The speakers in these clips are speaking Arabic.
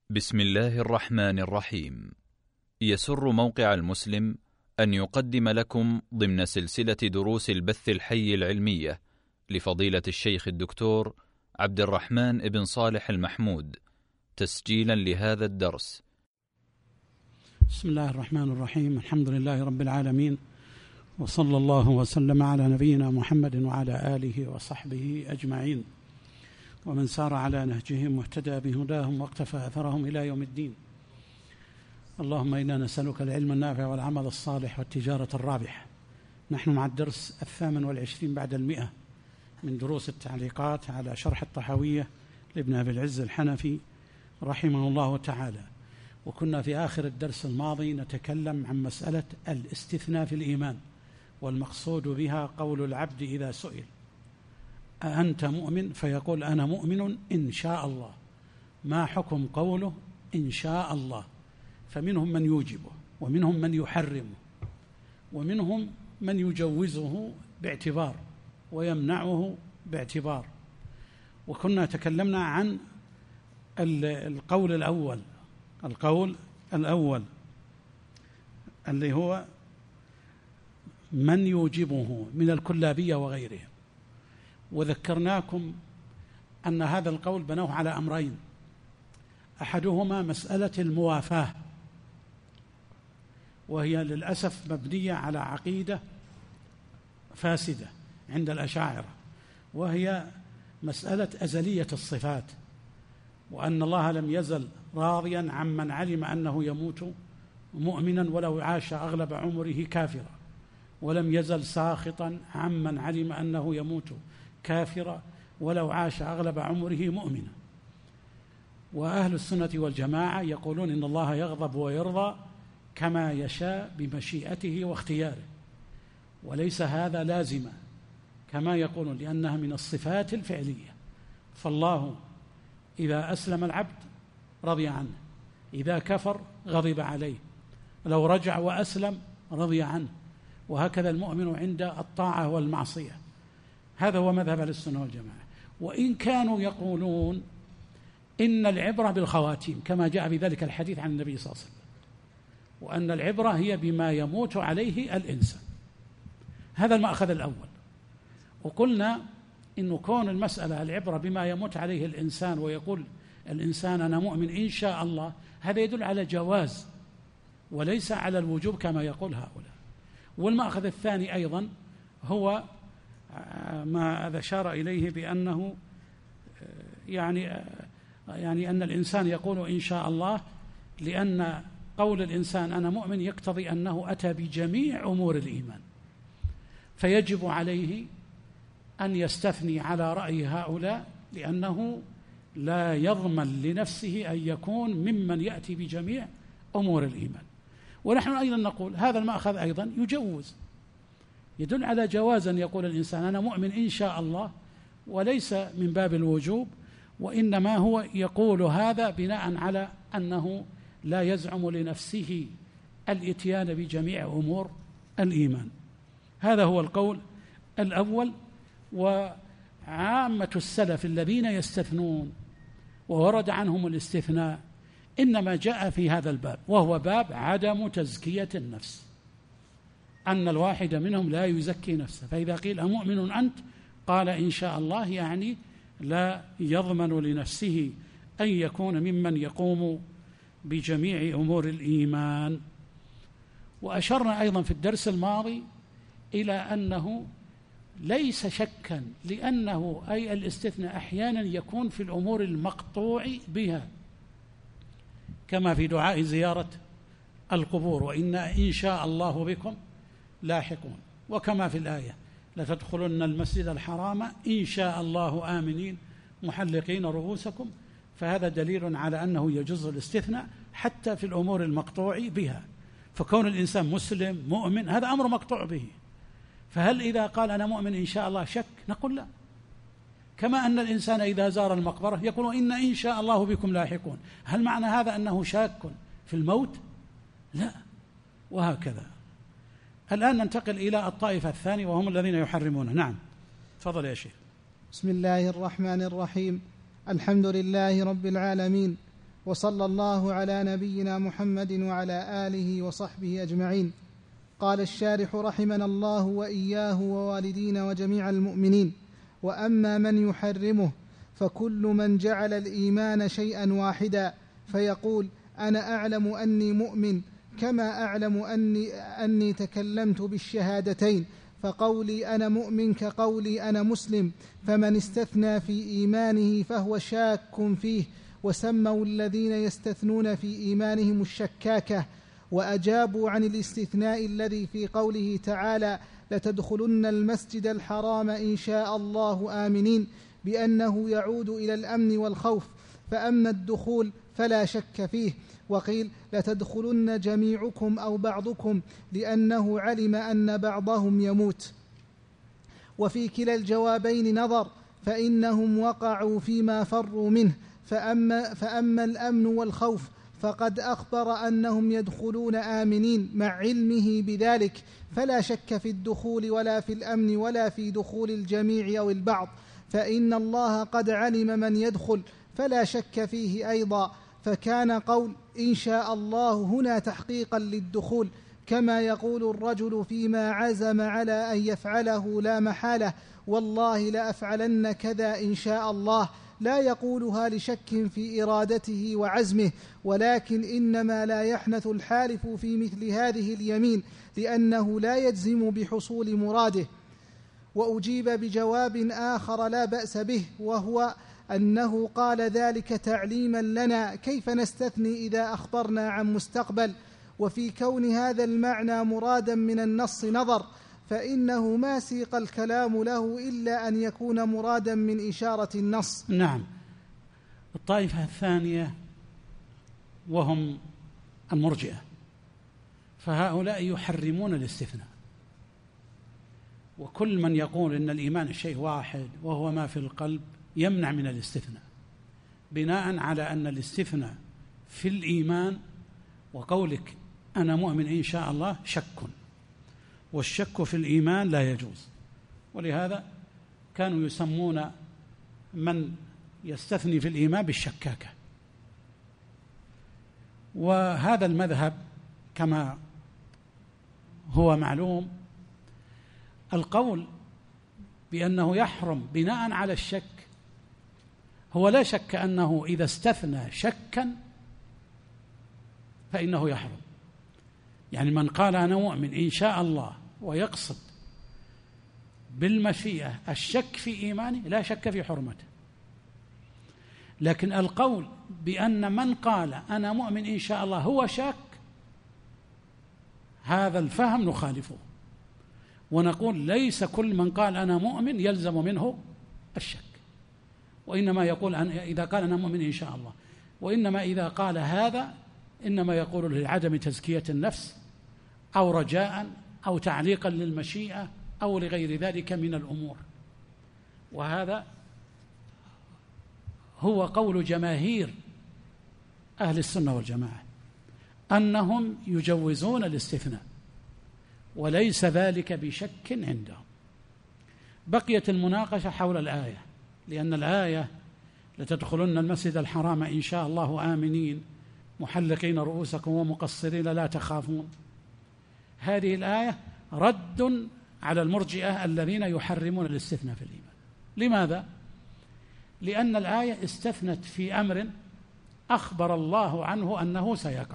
بسم الله الرحمن الرحيم. يسر موقع المسلم أن يقدم لكم ضمن سلسلة دروس البث الحي العلمية لفضيلة الشيخ الدكتور عبد الرحمن بن صالح المحمود تسجيلا لهذا الدرس. بسم الله الرحمن الرحيم. الحمد لله رب العالمين، وصلى الله وسلم على نبينا محمد وعلى آله وصحبه أجمعين، ومن سار على نهجهم واهتدى بهداهم واقتفى أثرهم إلى يوم الدين. اللهم إنا نسألك العلم النافع والعمل الصالح والتجارة الرابحة. نحن مع الدرس 28 بعد 100 من دروس التعليقات على شرح الطحاوية لابن أبي العز الحنفي رحمه الله تعالى، وكنا في آخر الدرس الماضي نتكلم عن مسألة الاستثناء في الإيمان، والمقصود بها قول العبد إذا سئل أأنت مؤمن فيقول أنا مؤمن إن شاء الله. ما حكم قوله إن شاء الله؟ فمنهم من يوجبه، ومنهم من يحرمه، ومنهم من يجوزه باعتبار ويمنعه باعتبار. وكنا تكلمنا عن القول الأول اللي هو من يوجبه من الكلابية وغيرهم، وذكرناكم أن هذا القول بنوه على أمرين: أحدهما مسألة الموافاة، وهي للأسف مبنية على عقيدة فاسدة عند الأشاعرة، وهي مسألة أزلية الصفات، وأن الله لم يزل راضيا عمن علم أنه يموت مؤمنا ولو عاش أغلب عمره كافرا، ولم يزل ساخطا عمن علم أنه يموت كافرا ولو عاش أغلب عمره مؤمنا. وأهل السنة والجماعة يقولون إن الله يغضب ويرضى كما يشاء بمشيئته واختياره، وليس هذا لازما كما يقولون، لأنها من الصفات الفعلية. فالله إذا أسلم العبد رضي عنه، إذا كفر غضب عليه، لو رجع وأسلم رضي عنه، وهكذا المؤمن عند الطاعة والمعصية. هذا هو مذهب أهل السنة والجماعة. وإن كانوا يقولون إن العبرة بالخواتيم كما جاء بذلك الحديث عن النبي صلى الله عليه وسلم، وأن العبرة هي بما يموت عليه الإنسان. هذا المأخذ الأول. وقلنا إنه كون المسألة العبرة بما يموت عليه الإنسان، ويقول الإنسان أنا مؤمن إن شاء الله، هذا يدل على جواز وليس على الوجوب كما يقول هؤلاء. والمأخذ الثاني أيضا هو ما أشار إليه بأنه يعني أن الإنسان يقول إن شاء الله، لأن قول الإنسان أنا مؤمن يقتضي أنه أتى بجميع أمور الإيمان، فيجب عليه أن يستثني على رأي هؤلاء، لأنه لا يضمن لنفسه أن يكون ممن يأتي بجميع أمور الإيمان. ونحن أيضا نقول هذا المأخذ أيضا يجوز، يدل على جواز أن يقول الإنسان أنا مؤمن إن شاء الله، وليس من باب الوجوب، وإنما هو يقول هذا بناء على أنه لا يزعم لنفسه الإتيان بجميع أمور الإيمان. هذا هو القول الأول. وعامة السلف الذين يستثنون وورد عنهم الاستثناء إنما جاء في هذا الباب، وهو باب عدم تزكية النفس، أن الواحد منهم لا يزكي نفسه. فإذا قيل أمؤمن أنت قال إن شاء الله، يعني لا يضمن لنفسه أن يكون ممن يقوم بجميع أمور الإيمان. وأشرنا أيضا في الدرس الماضي إلى أنه ليس شكا، لأنه أي الاستثناء أحيانا يكون في الأمور المقطوع بها، كما في دعاء زيارة القبور وإنا إن شاء الله بكم لاحقون، وكما في الآية لتدخلن المسجد الحرام إن شاء الله آمنين محلقين رؤوسكم. فهذا دليل على أنه يجوز الاستثناء حتى في الأمور المقطوع بها. فكون الإنسان مسلم مؤمن هذا أمر مقطوع به، فهل إذا قال أنا مؤمن إن شاء الله شك؟ نقول لا. كما أن الإنسان إذا زار المقبرة يقول إن شاء الله بكم لاحقون، هل معنى هذا أنه شاك في الموت؟ لا. وهكذا. الآن ننتقل إلى الطائفة الثانية وهم الذين يحرمونه. نعم، تفضل يا شيخ. بسم الله الرحمن الرحيم. الحمد لله رب العالمين، وصلى الله على نبينا محمد وعلى آله وصحبه أجمعين. قال الشارح رحمنا الله وإياه ووالدينا وجميع المؤمنين: وأما من يحرمه فكل من جعل الإيمان شيئا واحدا فيقول أنا أعلم أني مؤمن كما أعلم أني تكلمت بالشهادتين، فقولي أنا مؤمن كقولي أنا مسلم، فمن استثنى في إيمانه فهو شاك فيه. وسموا الذين يستثنون في إيمانهم الشكاكة، وأجابوا عن الاستثناء الذي في قوله تعالى: لتدخلن المسجد الحرام إن شاء الله آمنين، بأنه يعود إلى الأمن والخوف، فأما الدخول فلا شك فيه. وقيل لتدخلن جميعكم أو بعضكم، لأنه علم أن بعضهم يموت. وفي كلا الجوابين نظر، فإنهم وقعوا فيما فروا منه. فأما الأمن والخوف فقد أخبر أنهم يدخلون آمنين مع علمه بذلك، فلا شك في الدخول ولا في الأمن ولا في دخول الجميع أو البعض، فإن الله قد علم من يدخل فلا شك فيه أيضا. فكان قول إن شاء الله هنا تحقيقا للدخول، كما يقول الرجل فيما عزم على أن يفعله لا محالة: والله لأفعلن كذا إن شاء الله، لا يقولها لشك في إرادته وعزمه، ولكن إنما لا يحنث الحالف في مثل هذه اليمين، لأنه لا يجزم بحصول مراده. وأجيب بجواب آخر لا بأس به، وهو أنه قال ذلك تعليما لنا كيف نستثني إذا أخبرنا عن مستقبل. وفي كون هذا المعنى مرادا من النص نظر، فإنه ما سيق الكلام له إلا أن يكون مرادا من إشارة النص. نعم. الطائفة الثانية وهم المرجئة، فهؤلاء يحرمون الاستثناء، وكل من يقول إن الإيمان شيء واحد وهو ما في القلب يمنع من الاستثناء، بناء على أن الاستثناء في الإيمان وقولك أنا مؤمن إن شاء الله شك، والشك في الإيمان لا يجوز. ولهذا كانوا يسمون من يستثني في الإيمان بالشكاكة. وهذا المذهب كما هو معلوم، القول بأنه يحرم بناء على الشك هو لا شك أنه إذا استثنى شكا فإنه يحرم. يعني من قال أنا مؤمن إن شاء الله ويقصد بالمشيئة الشك في إيمانه لا شك في حرمته. لكن القول بأن من قال أنا مؤمن إن شاء الله هو شاك، هذا الفهم نخالفه، ونقول ليس كل من قال أنا مؤمن يلزم منه الشك، وإنما يقول إذا قال أنا مؤمن إن شاء الله، وإنما إذا قال هذا إنما يقول لعدم تزكية النفس أو رجاء أو تعليقا للمشيئة أو لغير ذلك من الأمور. وهذا هو قول جماهير أهل السنة والجماعة، أنهم يجوزون الاستثناء وليس ذلك بشك عندهم. بقيت المناقشة حول الآية، لأن الآية لتدخلن المسجد الحرام إن شاء الله آمنين محلقين رؤوسكم ومقصرين لا تخافون، هذه الآية رد على المرجئة الذين يحرمون الاستثناء في الإيمان. لماذا؟ لأن الآية استثنت في أمر أخبر الله عنه أنه سيقع،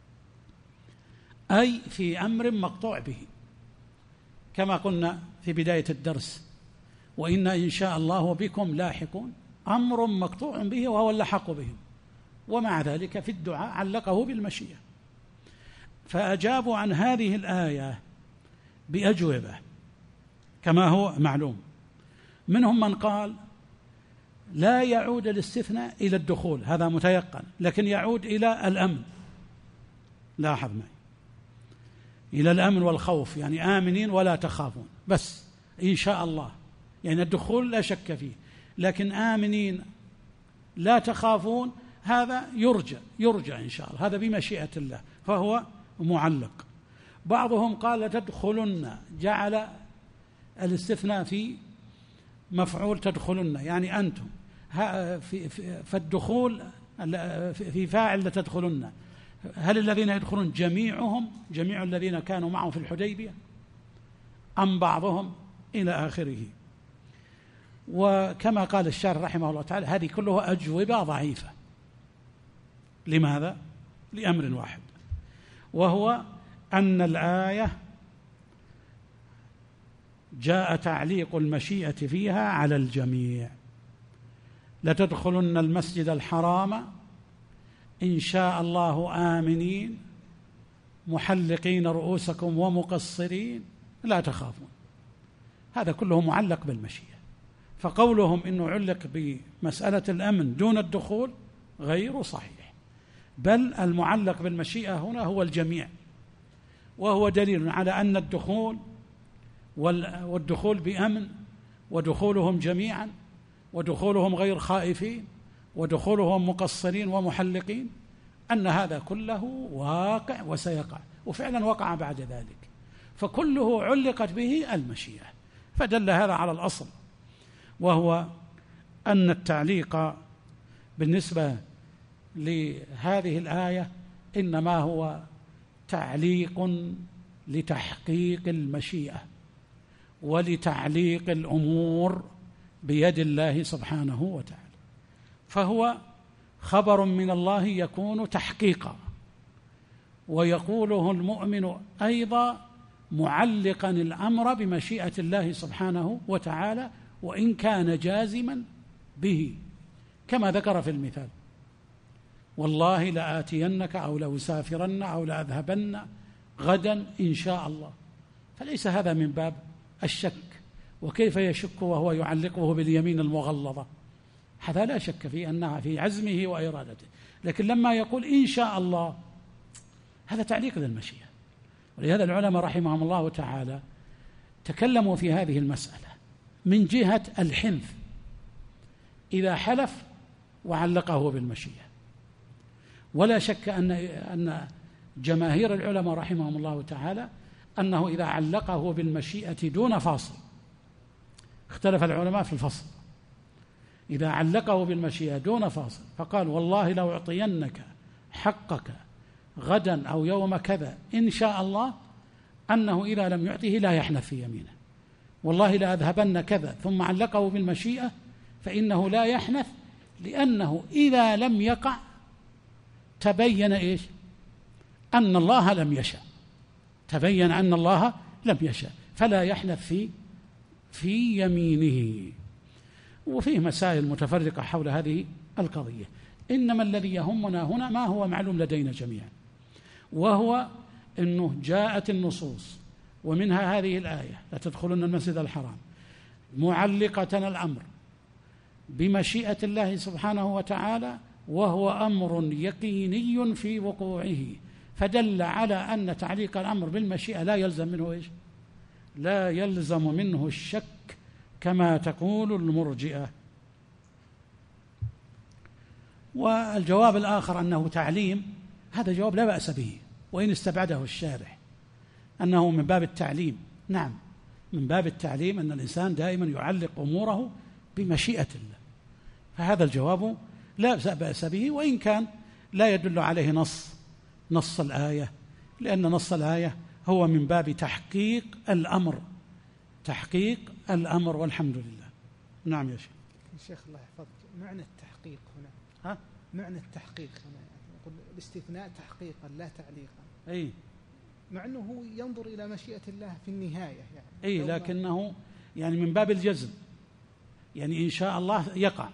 أي في أمر مقطوع به، كما قلنا في بداية الدرس: وإنا إن شاء الله بكم لاحقون، أمر مقطوع به وهو اللحق بهم، ومع ذلك في الدعاء علقه بالمشيئة. فأجابوا عن هذه الآية بأجوبة كما هو معلوم. منهم من قال لا يعود الاستثناء إلى الدخول، هذا متيقن، لكن يعود إلى الأمن. لاحظ معي، إلى الأمن والخوف، يعني آمنين ولا تخافون، بس إن شاء الله، يعني الدخول لا شك فيه، لكن آمنين لا تخافون هذا يرجى إن شاء الله، هذا بمشيئة الله، فهو معلق. بعضهم قال تدخلن، جعل الاستثناء في مفعول تدخلن، يعني أنتم، فالدخول في فاعل لتدخلن، هل الذين يدخلون جميعهم جميع الذين كانوا معه في الحديبية أم بعضهم إلى آخره؟ وكما قال الشارح رحمه الله تعالى هذه كلها أجوبة ضعيفة. لماذا؟ لأمر واحد، وهو أن الآية جاء تعليق المشيئة فيها على الجميع. لتدخلن المسجد الحرام إن شاء الله آمنين محلقين رؤوسكم ومقصرين لا تخافون. هذا كله معلق بالمشيئة، فقولهم إنه علق بمسألة الأمن دون الدخول غير صحيح، بل المعلق بالمشيئة هنا هو الجميع، وهو دليل على أن والدخول بأمن، ودخولهم جميعا، ودخولهم غير خائفين، ودخولهم مقصرين ومحلقين، أن هذا كله واقع وسيقع، وفعلا وقع بعد ذلك، فكله علقت به المشيئة. فدل هذا على الأصل، وهو أن التعليق بالنسبة لهذه الآية إنما هو تعليق لتحقيق المشيئة ولتعليق الأمور بيد الله سبحانه وتعالى، فهو خبر من الله يكون تحقيقا، ويقوله المؤمن أيضا معلقا الأمر بمشيئة الله سبحانه وتعالى وإن كان جازما به، كما ذكر في المثال: والله لآتينك أو لأسافرن أو لأذهبن غدا إن شاء الله. فليس هذا من باب الشك، وكيف يشك وهو يعلقه باليمين المغلظة؟ هذا لا شك في أنها في عزمه وإرادته، لكن لما يقول إن شاء الله هذا تعليق للمشيئة. ولهذا العلماء رحمهم الله تعالى تكلموا في هذه المسألة من جهة الحنث إذا حلف وعلقه بالمشيئة، ولا شك أن جماهير العلماء رحمهم الله تعالى أنه إذا علقه بالمشيئة دون فاصل، اختلف العلماء في الفصل، إذا علقه بالمشيئة دون فاصل فقال والله لو أعطينك حقك غدا أو يوم كذا إن شاء الله، أنه إذا لم يعطه لا يحنث في يمينه، والله لا أذهبن كذا، ثم علقه بالمشيئة فإنه لا يحنث، لأنه إذا لم يقع تبين إيش؟ أن الله لم يشاء، تبين أن الله لم يشاء، فلا يحنث في يمينه. وفيه مسائل متفرقة حول هذه القضية، إنما الذي يهمنا هنا ما هو معلوم لدينا جميعا، وهو أنه جاءت النصوص ومنها هذه الآية لتدخلن المسجد الحرام معلقة الأمر بمشيئة الله سبحانه وتعالى، وهو أمر يقيني في وقوعه، فدل على أن تعليق الأمر بالمشيئة لا يلزم منه إيش؟ لا يلزم منه الشك كما تقول المرجئة. والجواب الآخر أنه تعليم، هذا جواب لا بأس به وإن استبعده الشارح، أنه من باب التعليم. نعم، من باب التعليم أن الإنسان دائما يعلق أموره بمشيئة الله، فهذا الجواب لا بأس به، وإن كان لا يدل عليه نص الآية، لأن نص الآية هو من باب تحقيق الأمر والحمد لله. نعم يا شيخ الله يحفظك، معنى التحقيق هنا معنى التحقيق هنا يقول الاستثناء تحقيقا لا تعليقا، أي مع أنه ينظر إلى مشيئة الله في النهاية يعني، أي لكنه يعني من باب الجزم، يعني إن شاء الله يقع.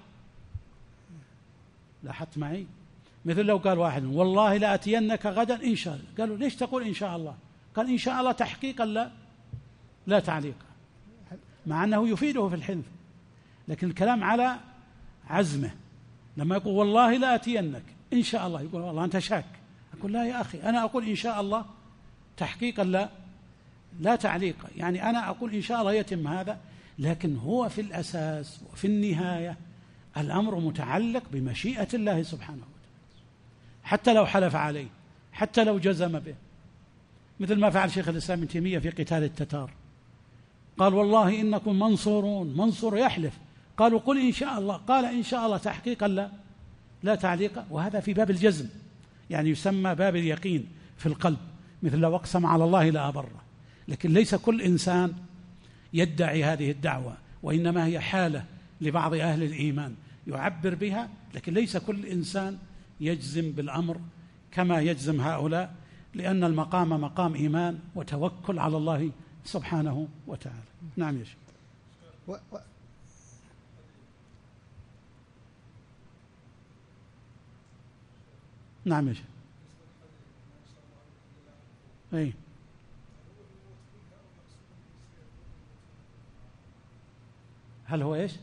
لاحظت معي؟ مثل لو قال واحد والله لأتينك غدا إن شاء الله، قالوا ليش تقول إن شاء الله؟ قال إن شاء الله تحقيقا لا تعليقا، مع أنه يفيده في الحنث، لكن الكلام على عزمه. لما يقول والله لأتينك إن شاء الله، يقول والله أنت شاك، أقول لا يا أخي أنا أقول إن شاء الله تحقيقا لا تعليقا، يعني أنا أقول إن شاء الله يتم هذا، لكن هو في الأساس وفي النهاية الأمر متعلق بمشيئة الله سبحانه وتعالى، حتى لو حلف عليه، حتى لو جزم به، مثل ما فعل شيخ الإسلام ابن تيمية في قتال التتار، قال والله إنكم منصورون، منصور يحلف، قالوا قل إن شاء الله، قال إن شاء الله تحقيقا لا تعليق، وهذا في باب الجزم، يعني يسمى باب اليقين في القلب، مثل لو أقسم على الله لأبره. لكن ليس كل إنسان يدعي هذه الدعوة، وإنما هي حالة لبعض أهل الإيمان يعبر بها، لكن ليس كل إنسان يجزم بالأمر كما يجزم هؤلاء، لأن المقام مقام إيمان وتوكل على الله سبحانه وتعالى. نعم يا شيخ. نعم يا شيخ. أي هل هو إيش؟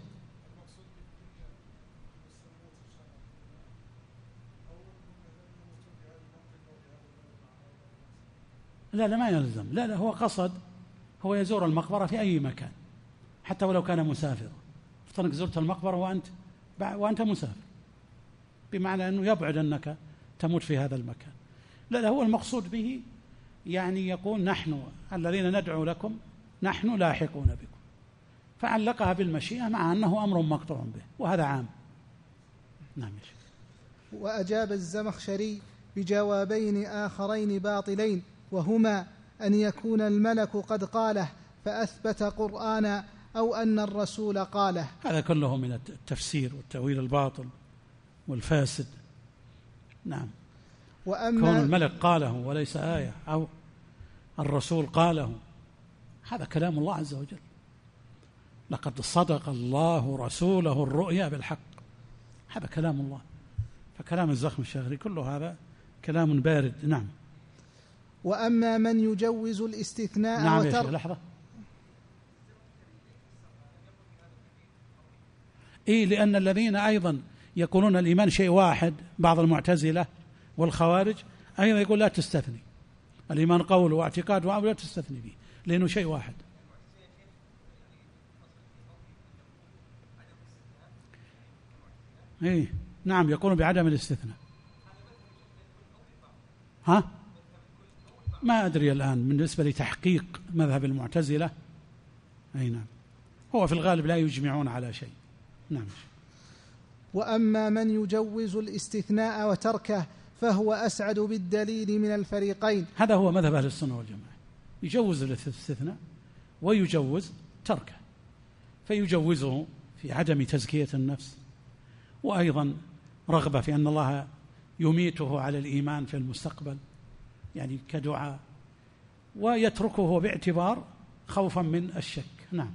لا ما يلزم، لا هو قصد، هو يزور المقبرة في أي مكان حتى ولو كان مسافر. افترض زرت المقبرة وأنت مسافر، بمعنى أنه يبعد أنك تموت في هذا المكان. لا هو المقصود به يعني يقول نحن الذين ندعو لكم نحن لاحقون بكم، فعلقها بالمشيئة مع أنه أمر مقطوع به، وهذا عام. نعم. وأجاب الزمخشري بجوابين آخرين باطلين، وهما أن يكون الملك قد قاله فأثبت قرآنا، أو أن الرسول قاله. هذا كله من التفسير والتأويل الباطل والفاسد. نعم. وأما كون الملك قاله وليس آية، أو الرسول قاله، هذا كلام الله عز وجل. لقد صدق الله رسوله الرؤيا بالحق، هذا كلام الله. فكلام الزمخشري كله هذا كلام بارد. نعم. وأما من يجوز الاستثناء نعم يا شيخ. لحظة. لأن الذين أيضا يقولون الإيمان شيء واحد، بعض المعتزلة والخوارج أيضا يقول لا تستثني الإيمان قول واعتقاد وعمل، لا تستثني به لأنه شيء واحد. نعم يقولون بعدم الاستثناء. ما أدري الآن بالنسبة لتحقيق مذهب المعتزلة. نعم. هو في الغالب لا يجمعون على شيء. نعم. وأما من يجوز الاستثناء وتركه فهو أسعد بالدليل من الفريقين. هذا هو مذهب أهل السنة والجماعة، يجوز الاستثناء ويجوز تركه، فيجوزه في عدم تزكية النفس، وأيضا رغبة في أن الله يميته على الإيمان في المستقبل، يعني كدعاء، ويتركه باعتبار خوفا من الشك. نعم.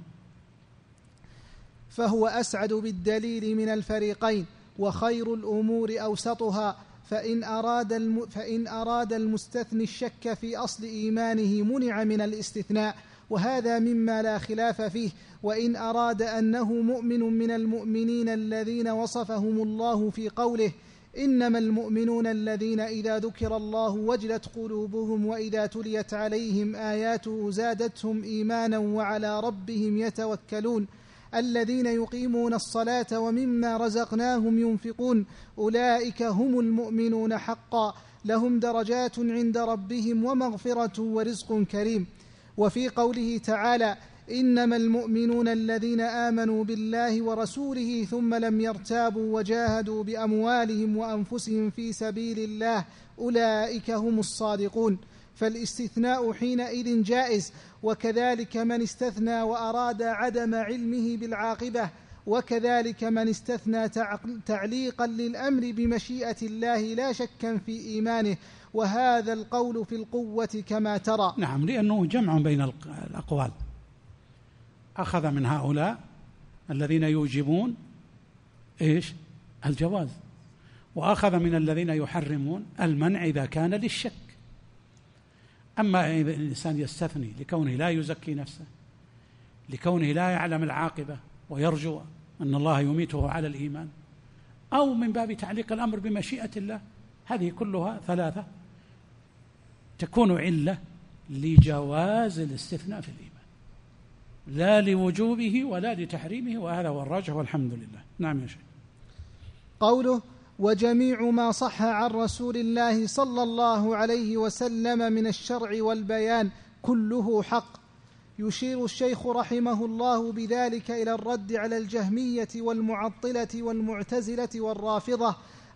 فهو أسعد بالدليل من الفريقين، وخير الأمور أوسطها، فإن أراد المستثني الشك في أصل إيمانه منع من الاستثناء، وهذا مما لا خلاف فيه. وإن أراد أنه مؤمن من المؤمنين الذين وصفهم الله في قوله إنما المؤمنون الذين إذا ذكر الله وجلت قلوبهم وإذا تليت عليهم آياته زادتهم إيمانا وعلى ربهم يتوكلون الذين يقيمون الصلاة ومما رزقناهم ينفقون أولئك هم المؤمنون حقا لهم درجات عند ربهم ومغفرة ورزق كريم. وفي قوله تعالى إنما المؤمنون الذين آمنوا بالله ورسوله ثم لم يرتابوا وجاهدوا بأموالهم وأنفسهم في سبيل الله أولئك هم الصادقون. فالاستثناء حينئذ جائز، وكذلك من استثنى وأراد عدم علمه بالعاقبة، وكذلك من استثنى تعليقا للأمر بمشيئة الله لا شكا في إيمانه، وهذا القول في القوة كما ترى. نعم، لأنه جمع بين الأقوال، أخذ من هؤلاء الذين يوجبون الجواز، وأخذ من الذين يحرمون المنع إذا كان للشك. أما إذا الإنسان يستثني لكونه لا يزكي نفسه، لكونه لا يعلم العاقبة ويرجو أن الله يميته على الإيمان، أو من باب تعليق الأمر بمشيئة الله، هذه كلها ثلاثة تكون علة لجواز الاستثناء في الإيمان، لا لوجوبه ولا لتحريمه، وهذا هو الراجح والحمد لله. نعم يا شيخ. قوله وجميع ما صح عن رسول الله صلى الله عليه وسلم من الشرع والبيان كله حق. يشير الشيخ رحمه الله بذلك إلى الرد على الجهمية والمعطلة والمعتزلة والرافضة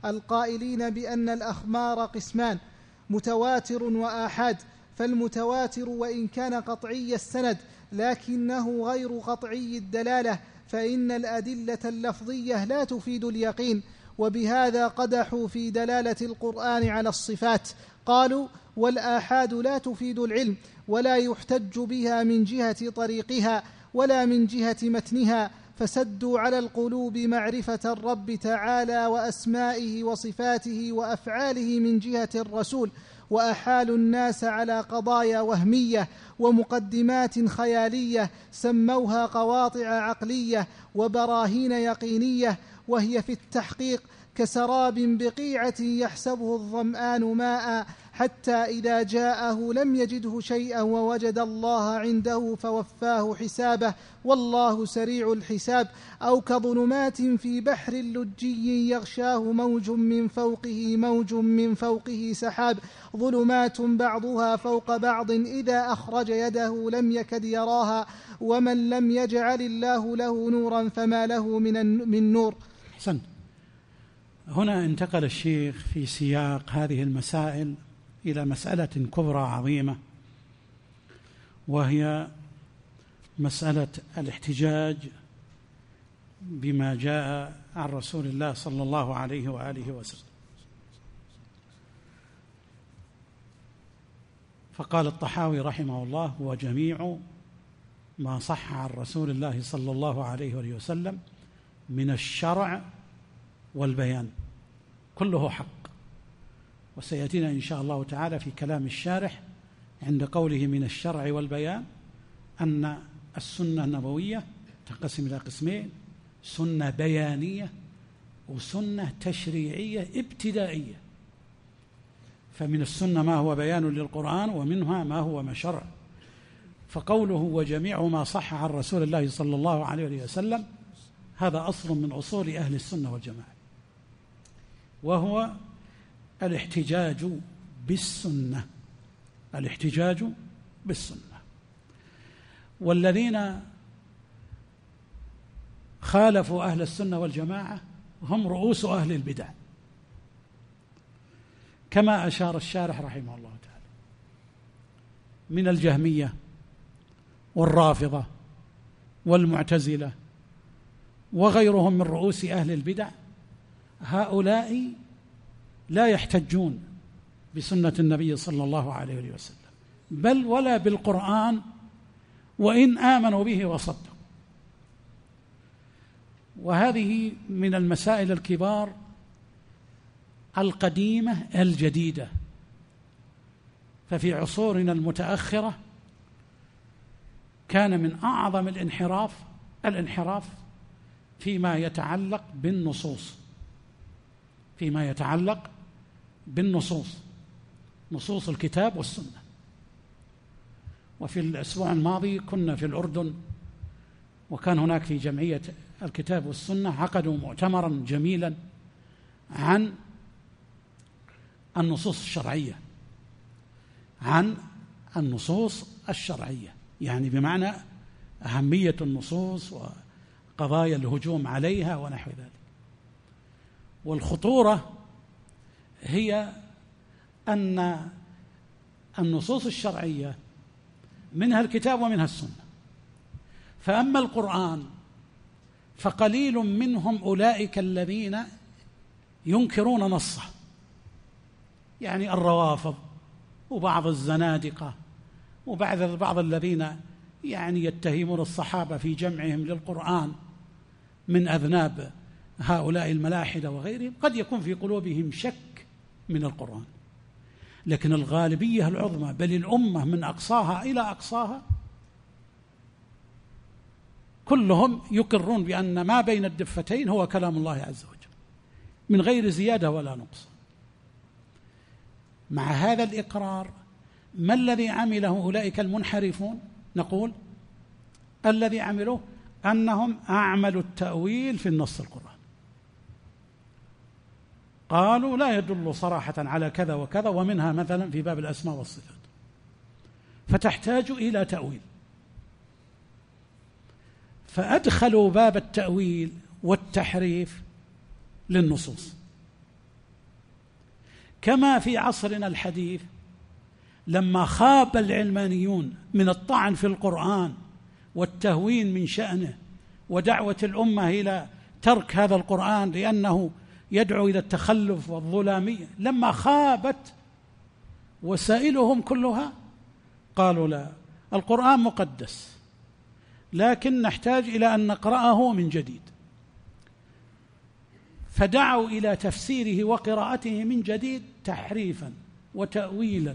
القائلين بأن الأخبار قسمان: متواتر وآحاد. فالمتواتر وإن كان قطعي السند لكنه غير قطعي الدلالة، فإن الأدلة اللفظية لا تفيد اليقين، وبهذا قدحوا في دلالة القرآن على الصفات. قالوا: والآحاد لا تفيد العلم، ولا يحتج بها من جهة طريقها ولا من جهة متنها، فسدوا على القلوب معرفة الرب تعالى وأسمائه وصفاته وأفعاله من جهة الرسول، وأحالوا الناس على قضايا وهمية ومقدمات خيالية سموها قواطع عقلية وبراهين يقينية، وهي في التحقيق كسراب بقيعة يحسبه الظمآن ماء، حتى إذا جاءه لم يجده شيئا ووجد الله عنده فوفاه حسابه والله سريع الحساب. أو كظلمات في بحر لجي يغشاه موج من فوقه سحاب، ظلمات بعضها فوق بعض إذا أخرج يده لم يكد يراها، ومن لم يجعل الله له نورا فما له من نور. أحسنت. هنا انتقل الشيخ في سياق هذه المسائل إلى مسألة كبرى عظيمة، وهي مسألة الاحتجاج بما جاء عن رسول الله صلى الله عليه وآله وسلم. فقال الطحاوي رحمه الله: وجميع ما صح عن رسول الله صلى الله عليه وآله وسلم من الشرع والبيان كله حق. وسيأتينا إن شاء الله تعالى في كلام الشارح عند قوله من الشرع والبيان أن السنة النبوية تنقسم إلى قسمين: سنة بيانية وسنة تشريعية ابتدائية. فمن السنة ما هو بيان للقرآن، ومنها ما هو شرع. فقوله وجميع ما صح عن رسول الله صلى الله عليه وسلم هذا أصل من أصول أهل السنة والجماعة، وهو الاحتجاج بالسنة. الاحتجاج بالسنة. والذين خالفوا أهل السنة والجماعة هم رؤوس أهل البدع، كما أشار الشارح رحمه الله تعالى، من الجهمية والرافضة والمعتزلة وغيرهم من رؤوس أهل البدع. هؤلاء لا يحتجون بسنة النبي صلى الله عليه وسلم، بل ولا بالقرآن وإن آمنوا به وصدقوا. وهذه من المسائل الكبار القديمة الجديدة. ففي عصورنا المتأخرة كان من أعظم الانحراف فيما يتعلق بالنصوص، نصوص الكتاب والسنة. وفي الأسبوع الماضي كنا في الأردن، وكان هناك في جمعية الكتاب والسنة عقدوا مؤتمرا جميلا عن النصوص الشرعية، يعني بمعنى أهمية النصوص وقضايا الهجوم عليها ونحو ذلك. والخطورة هي أن النصوص الشرعية منها الكتاب ومنها السنة، فأما القرآن فقليل منهم أولئك الذين ينكرون نصه، يعني الروافض وبعض الزنادقة وبعض الذين يعني يتهمون الصحابة في جمعهم للقرآن من أذناب هؤلاء الملاحدة وغيرهم. قد يكون في قلوبهم شك من القرآن، لكن الغالبية العظمى بل الأمة من أقصاها إلى أقصاها كلهم يقرون بأن ما بين الدفتين هو كلام الله عز وجل من غير زيادة ولا نقص. مع هذا الإقرار ما الذي عمله أولئك المنحرفون؟ نقول الذي عملوه أنهم أعملوا التأويل في النص القرآن، قالوا لا يدل صراحة على كذا وكذا، ومنها مثلا في باب الأسماء والصفات، فتحتاج إلى تأويل. فأدخلوا باب التأويل والتحريف للنصوص، كما في عصرنا الحديث لما خاب العلمانيون من الطعن في القرآن والتهوين من شأنه ودعوة الأمة إلى ترك هذا القرآن لأنه يدعو إلى التخلف والظلامية، لما خابت وسائلهم كلها قالوا لا، القرآن مقدس لكن نحتاج إلى أن نقرأه من جديد، فدعوا إلى تفسيره وقراءته من جديد تحريفا وتأويلا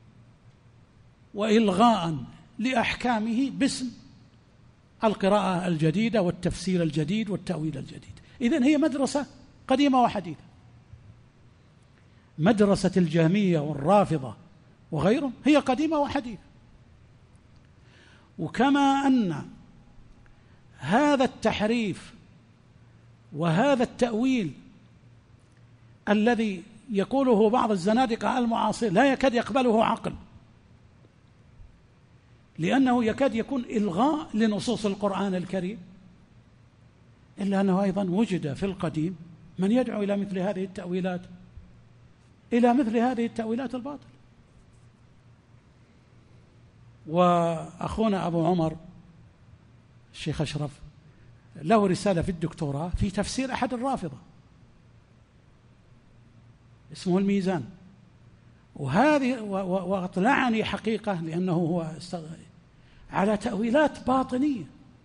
وإلغاء لأحكامه باسم القراءة الجديدة والتفسير الجديد والتأويل الجديد. إذن هي مدرسة قديمة وحديثة، مدرسة الجهمية والرافضة وغيرهم هي قديمة وحديثة. وكما أن هذا التحريف وهذا التأويل الذي يقوله بعض الزنادقة المعاصر لا يكاد يقبله عقل، لأنه يكاد يكون إلغاء لنصوص القرآن الكريم، إلا أنه أيضا وجد في القديم من يدعو إلى مثل هذه التأويلات، إلى مثل هذه التأويلات الباطلة. وأخونا أبو عمر الشيخ أشرف له رسالة في الدكتوراه في تفسير أحد الرافضة اسمه الميزان، وهذه وأطلعني حقيقة لأنه هو على تأويلات باطنية،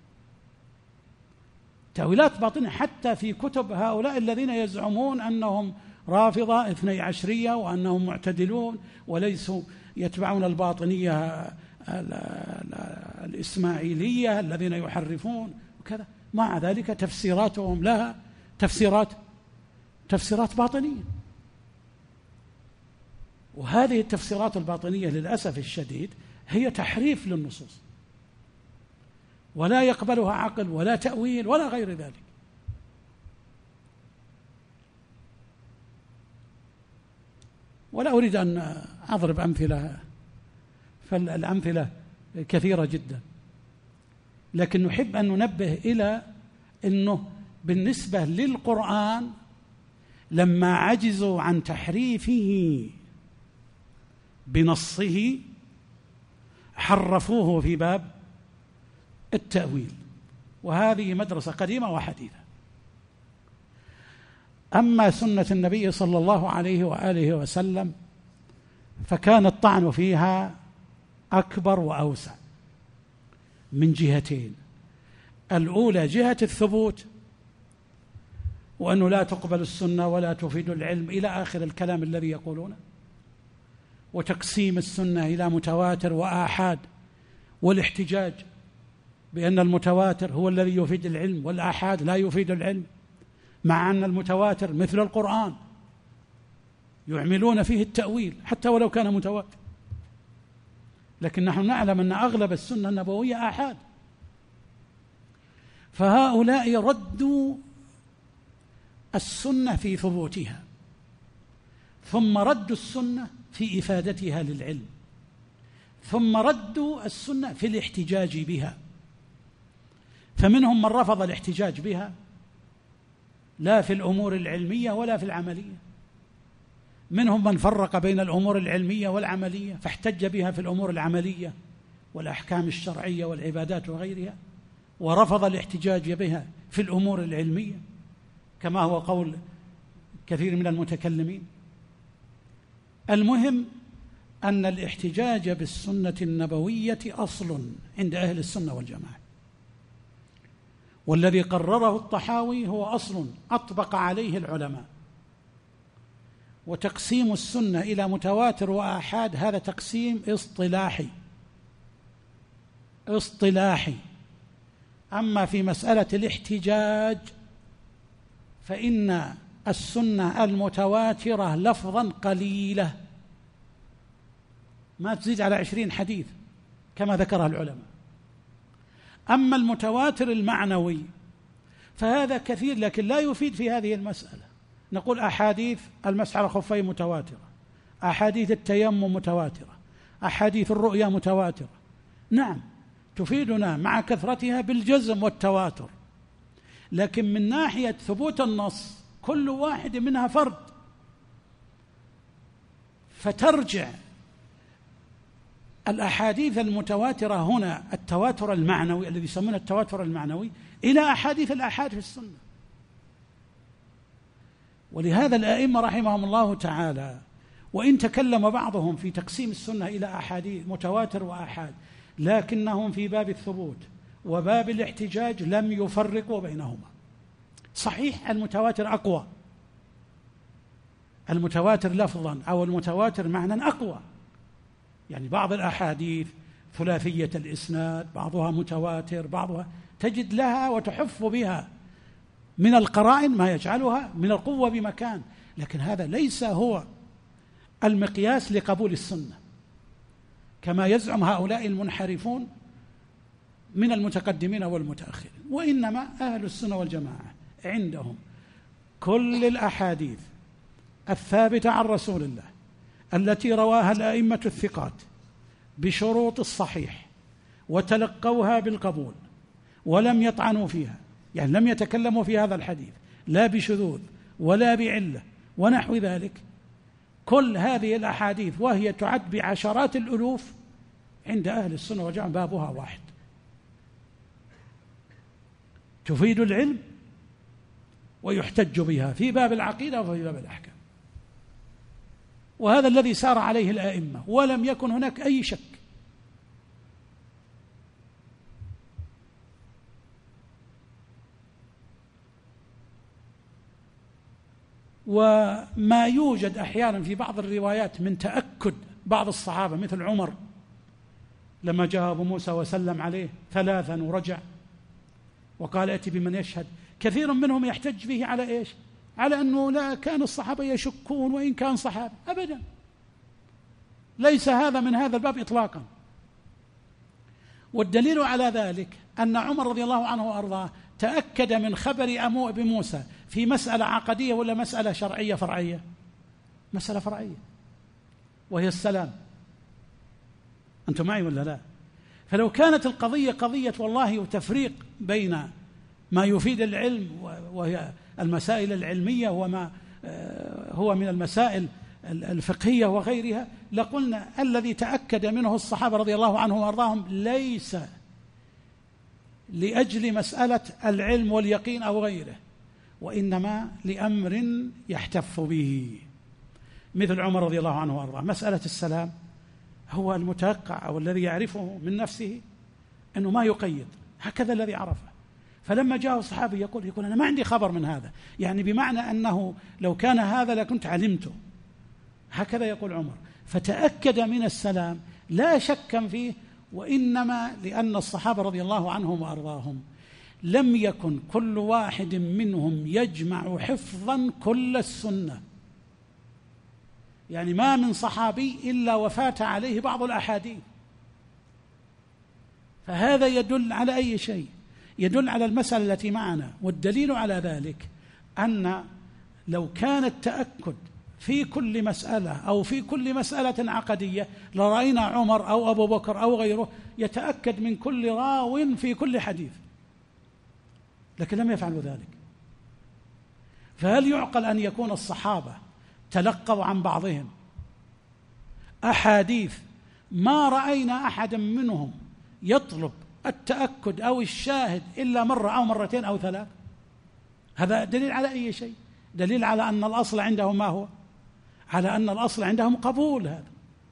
تأويلات باطنية حتى في كتب هؤلاء الذين يزعمون أنهم رافضة 12 وأنهم معتدلون وليسوا يتبعون الباطنية الإسماعيلية الذين يحرفون وكذا، مع ذلك تفسيراتهم لها تفسيرات باطنية. وهذه التفسيرات الباطنية للأسف الشديد هي تحريف للنصوص، ولا يقبلها عقل ولا تأويل ولا غير ذلك. ولا أريد أن أضرب أمثلة، فالأمثلة كثيرة جدا، لكن نحب أن ننبه إلى أنه بالنسبة للقرآن لما عجزوا عن تحريفه بنصه حرفوه في باب التأويل، وهذه مدرسة قديمة وحديثة. أما سنة النبي صلى الله عليه وآله وسلم فكان الطعن فيها أكبر وأوسع من جهتين: الأولى جهة الثبوت، وأنه لا تقبل السنة ولا تفيد العلم إلى آخر الكلام الذي يقولونه، وتقسيم السنة إلى متواتر وآحاد، والاحتجاج بأن المتواتر هو الذي يفيد العلم والآحاد لا يفيد العلم، مع أن المتواتر مثل القرآن يعملون فيه التأويل حتى ولو كان متواتر، لكن نحن نعلم أن أغلب السنة النبوية آحاد. فهؤلاء ردوا السنة في ثبوتها، ثم ردوا السنة في إفادتها للعلم، ثم ردوا السنة في الاحتجاج بها. فمنهم من رفض الاحتجاج بها لا في الأمور العلمية ولا في العملية، منهم من فرق بين الأمور العلمية والعملية فاحتج بها في الأمور العملية والأحكام الشرعية والعبادات وغيرها، ورفض الاحتجاج بها في الأمور العلمية كما هو قول كثير من المتكلمين. المهم أن الاحتجاج بالسنة النبوية أصل عند أهل السنة والجماعة، والذي قرره الطحاوي هو أصل أطبق عليه العلماء. وتقسيم السنة إلى متواتر وآحاد هذا تقسيم اصطلاحي. أما في مسألة الاحتجاج فإن السنة المتواترة لفظا قليلة ما تزيد على 20 حديث كما ذكرها العلماء. أما المتواتر المعنوي فهذا كثير لكن لا يفيد في هذه المسألة. نقول أحاديث المسح على الخفين متواترة، أحاديث التيمم متواترة، أحاديث الرؤيا متواترة، نعم تفيدنا مع كثرتها بالجزم والتواتر، لكن من ناحية ثبوت النص كل واحد منها فرد، فترجع الأحاديث المتواترة هنا التواتر المعنوي الذي يسمونه التواتر المعنوي إلى أحاديث الآحاد في السنة. ولهذا الأئمة رحمهم الله تعالى وإن تكلم بعضهم في تقسيم السنة إلى أحاديث متواتر وآحاد، لكنهم في باب الثبوت وباب الاحتجاج لم يفرقوا بينهما. صحيح المتواتر أقوى، المتواتر لفظا أو المتواتر معنى أقوى، يعني بعض الأحاديث ثلاثية الإسناد، بعضها متواتر، بعضها تجد لها وتحف بها من القرائن ما يجعلها من القوة بمكان، لكن هذا ليس هو المقياس لقبول السنة كما يزعم هؤلاء المنحرفون من المتقدمين والمتأخرين. وإنما أهل السنة والجماعة عندهم كل الأحاديث الثابتة عن رسول الله التي رواها الأئمة الثقات بشروط الصحيح وتلقوها بالقبول ولم يطعنوا فيها، يعني لم يتكلموا في هذا الحديث لا بشذوذ ولا بعلة ونحو ذلك، كل هذه الأحاديث وهي تعد بعشرات الألوف عند أهل السنة والجماعة بابها واحد، تفيد العلم ويحتج بها في باب العقيدة وفي باب الأحكام. وهذا الذي سار عليه الأئمة ولم يكن هناك أي شك. وما يوجد أحيانا في بعض الروايات من تأكد بعض الصحابة مثل عمر لما جاء أبو موسى وسلم عليه 3 ورجع وقال ائت بمن يشهد، كثير منهم يحتج به على إيش؟ على أنه لا كان الصحابة يشكون وإن كان صحابة، أبدا ليس هذا من هذا الباب إطلاقا. والدليل على ذلك أن عمر رضي الله عنه وأرضاه تأكد من خبر أبي موسى في مسألة عقدية ولا مسألة شرعية فرعية؟ مسألة فرعية وهي السلام. أنتم معي ولا لا؟ فلو كانت القضية قضية والله تفريق بين ما يفيد العلم وهي المسائل العلمية وما هو من المسائل الفقهية وغيرها، لقلنا الذي تأكد منه الصحابة رضي الله عنهم وأرضاهم ليس لأجل مسألة العلم واليقين أو غيره، وإنما لأمر يحتف به، مثل عمر رضي الله عنه وأرضاه مسألة السلام هو المتوقع أو الذي يعرفه من نفسه أنه ما يقيد، هكذا الذي عرفه. فلما جاء الصحابي يقول أنا ما عندي خبر من هذا، يعني بمعنى أنه لو كان هذا لكنت علمته، هكذا يقول عمر. فتأكد من السلام لا شك فيه، وإنما لأن الصحابة رضي الله عنهم وأرضاهم لم يكن كل واحد منهم يجمع حفظا كل السنة، يعني ما من صحابي إلا وفات عليه بعض الأحاديث. فهذا يدل على أي شيء؟ يدل على المسألة التي معنا. والدليل على ذلك أن لو كان التأكد في كل مسألة أو في كل مسألة عقدية لرأينا عمر أو أبو بكر أو غيره يتأكد من كل راو في كل حديث، لكن لم يفعلوا ذلك. فهل يعقل أن يكون الصحابة تلقوا عن بعضهم أحاديث ما رأينا أحدا منهم يطلب التأكد أو الشاهد إلا مرة أو مرتين أو 3؟ هذا دليل على أي شيء؟ دليل على أن الأصل عندهم ما هو؟ على أن الأصل عندهم قبول هذا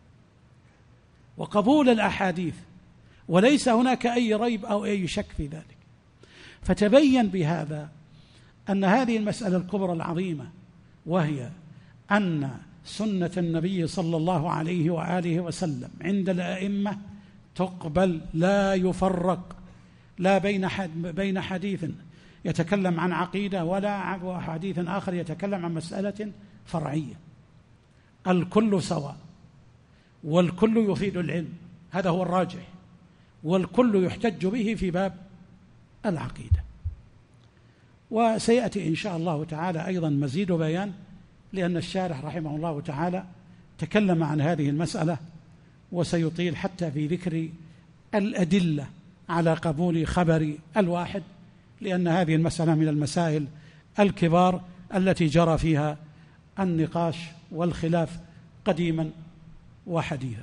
وقبول الأحاديث، وليس هناك أي ريب أو أي شك في ذلك. فتبين بهذا أن هذه المسألة الكبرى العظيمة، وهي أن سنة النبي صلى الله عليه وآله وسلم عند الأئمة تقبل، لا يفرق لا بين حديث يتكلم عن عقيدة ولا حديث آخر يتكلم عن مسألة فرعية، الكل سواء والكل يفيد العلم، هذا هو الراجح، والكل يحتج به في باب العقيدة. وسيأتي إن شاء الله تعالى أيضا مزيد بيان، لأن الشارح رحمه الله تعالى تكلم عن هذه المسألة وسيطيل حتى في ذكر الأدلة على قبول خبر الواحد، لأن هذه المسألة من المسائل الكبار التي جرى فيها النقاش والخلاف قديما وحديثا.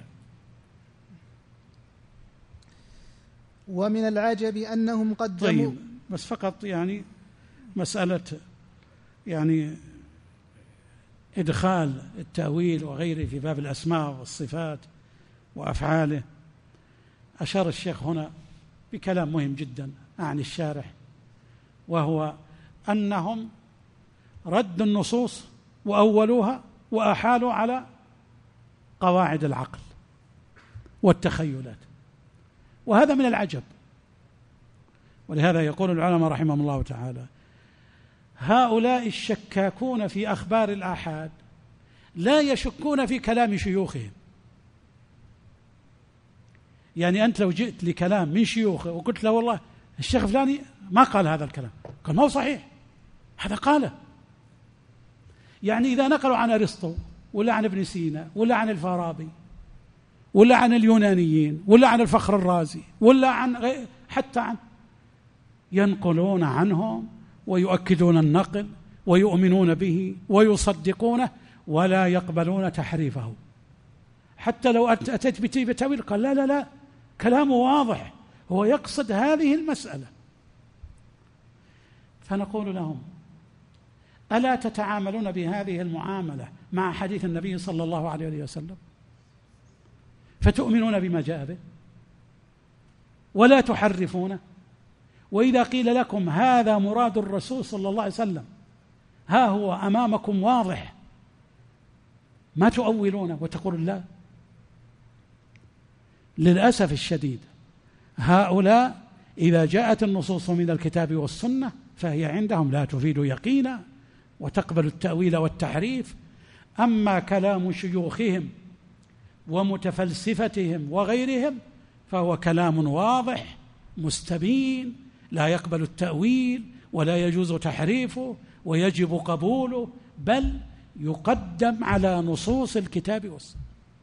ومن العجب أنهم قدموا. طيب، بس فقط يعني مسألة يعني إدخال التأويل وغيره في باب الأسماء والصفات وأفعاله، أشار الشيخ هنا بكلام مهم جدا عن الشارح، وهو أنهم ردوا النصوص وأولوها وأحالوا على قواعد العقل والتخيلات، وهذا من العجب. ولهذا يقول العلماء رحمهم الله تعالى: هؤلاء الشكاكون في أخبار الآحاد لا يشكون في كلام شيوخهم. يعني أنت لو جئت لكلام من شيوخه وقلت له والله الشيخ فلاني ما قال هذا الكلام، قال ما هو صحيح، هذا قاله. يعني إذا نقلوا عن أرسطو ولا عن ابن سينا ولا عن الفارابي ولا عن اليونانيين ولا عن الفخر الرازي ولا عن حتى عن، ينقلون عنهم ويؤكدون النقل ويؤمنون به ويصدقونه ولا يقبلون تحريفه. حتى لو أتيت بتأويل قال لا لا لا، كلامه واضح، هو يقصد هذه المسألة. فنقول لهم: ألا تتعاملون بهذه المعاملة مع حديث النبي صلى الله عليه وسلم فتؤمنون بما جاء به ولا تحرفونه؟ وإذا قيل لكم هذا مراد الرسول صلى الله عليه وسلم ها هو أمامكم واضح، ما تؤولونه وتقولون لا. للأسف الشديد هؤلاء إذا جاءت النصوص من الكتاب والسنة فهي عندهم لا تفيد يقينا وتقبل التأويل والتحريف. أما كلام شيوخهم ومتفلسفتهم وغيرهم فهو كلام واضح مستبين، لا يقبل التأويل ولا يجوز تحريفه ويجب قبوله، بل يقدم على نصوص الكتاب والسنة.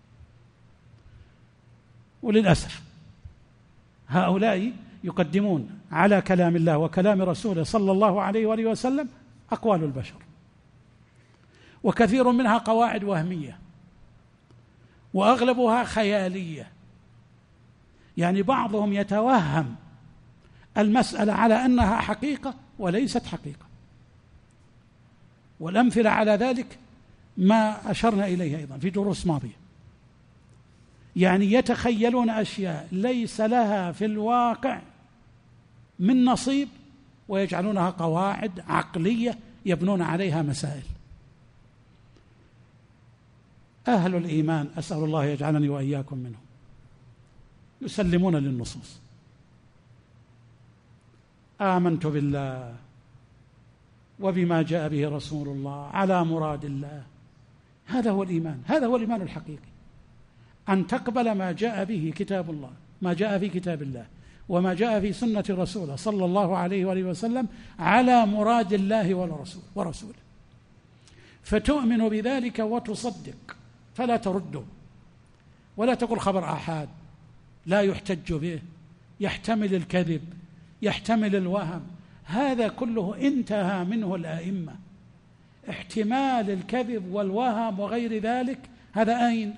وللأسف هؤلاء يقدمون على كلام الله وكلام رسوله صلى الله عليه وآله وسلم أقوال البشر، وكثير منها قواعد وهمية وأغلبها خيالية. يعني بعضهم يتوهم المسألة على أنها حقيقة وليست حقيقة، والأمثلة على ذلك ما أشرنا إليه أيضا في دروس ماضية. يعني يتخيلون أشياء ليس لها في الواقع من نصيب ويجعلونها قواعد عقلية يبنون عليها مسائل. أهل الإيمان أسأل الله يجعلني وإياكم منهم يسلمون للنصوص. آمنت بالله وبما جاء به رسول الله على مراد الله، هذا هو الإيمان، هذا هو الإيمان الحقيقي، أن تقبل ما جاء به كتاب الله، ما جاء في كتاب الله وما جاء في سنة رسوله صلى الله عليه وآله وسلم على مراد الله ورسوله، فتؤمن بذلك وتصدق، فلا ترده ولا تقول خبر آحاد لا يحتج به، يحتمل الكذب، يحتمل الوهم. هذا كله انتهى منه الأئمة. احتمال الكذب والوهم وغير ذلك هذا أين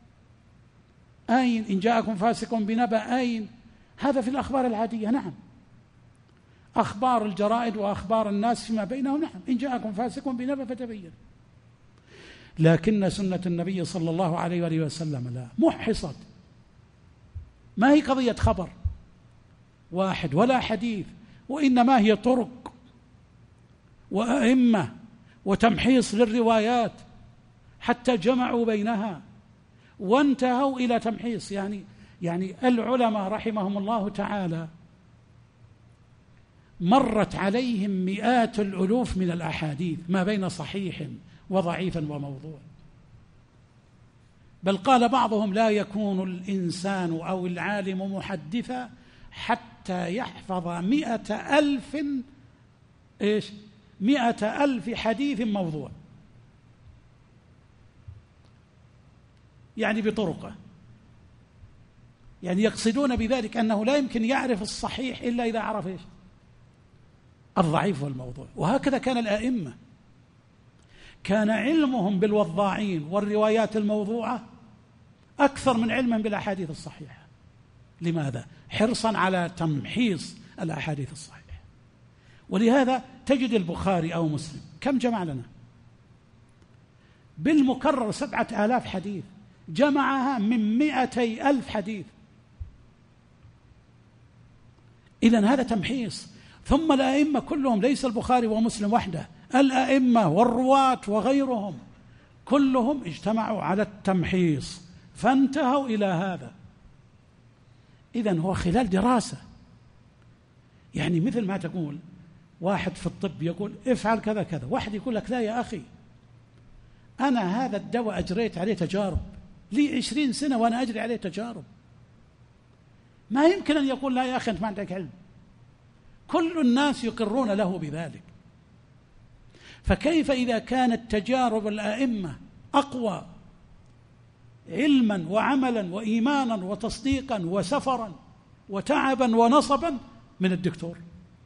إن جاءكم فاسق بنبأ أين؟ هذا في الأخبار العادية، نعم، أخبار الجرائد وأخبار الناس فيما بينهم، نعم، إن جاءكم فاسق بنبأ فتبين. لكن سنة النبي صلى الله عليه وآله وسلم لا، محصت، ما هي قضية خبر واحد ولا حديث، وإنما هي طرق وأئمة وتمحيص للروايات حتى جمعوا بينها وانتهوا إلى تمحيص. يعني العلماء رحمهم الله تعالى مرت عليهم مئات الألوف من الأحاديث ما بين صحيح وضعيف وموضوع، بل قال بعضهم لا يكون الإنسان أو العالم محدثا حتى يحفظ 100,000 حديث موضوع، يعني بطرقه. يعني يقصدون بذلك أنه لا يمكن يعرف الصحيح إلا إذا عرف الضعيف والموضوع. وهكذا كان الآئمة، كان علمهم بالوضاعين والروايات الموضوعة أكثر من علمهم بالأحاديث الصحيحة. لماذا؟ حرصا على تمحيص الأحاديث الصحيحة. ولهذا تجد البخاري أو مسلم كم جمع لنا؟ بالمكرر 7,000 حديث، جمعها من 200,000 حديث. إذن هذا تمحيص. ثم الأئمة كلهم، ليس البخاري ومسلم وحده، الأئمة والرواة وغيرهم كلهم اجتمعوا على التمحيص فانتهوا إلى هذا. إذن هو خلال دراسة، يعني مثل ما تقول واحد في الطب يقول افعل كذا كذا، واحد يقول لك لا يا أخي أنا هذا الدواء أجريت عليه تجارب، لي 20 سنة وأنا أجري عليه تجارب. ما يمكن أن يقول لا يا أخي أنت ما عندك علم. كل الناس يقرون له بذلك. فكيف إذا كانت تجارب الأئمة أقوى علما وعملا وإيمانا وتصديقا وسفرا وتعبا ونصبا من الدكتور؟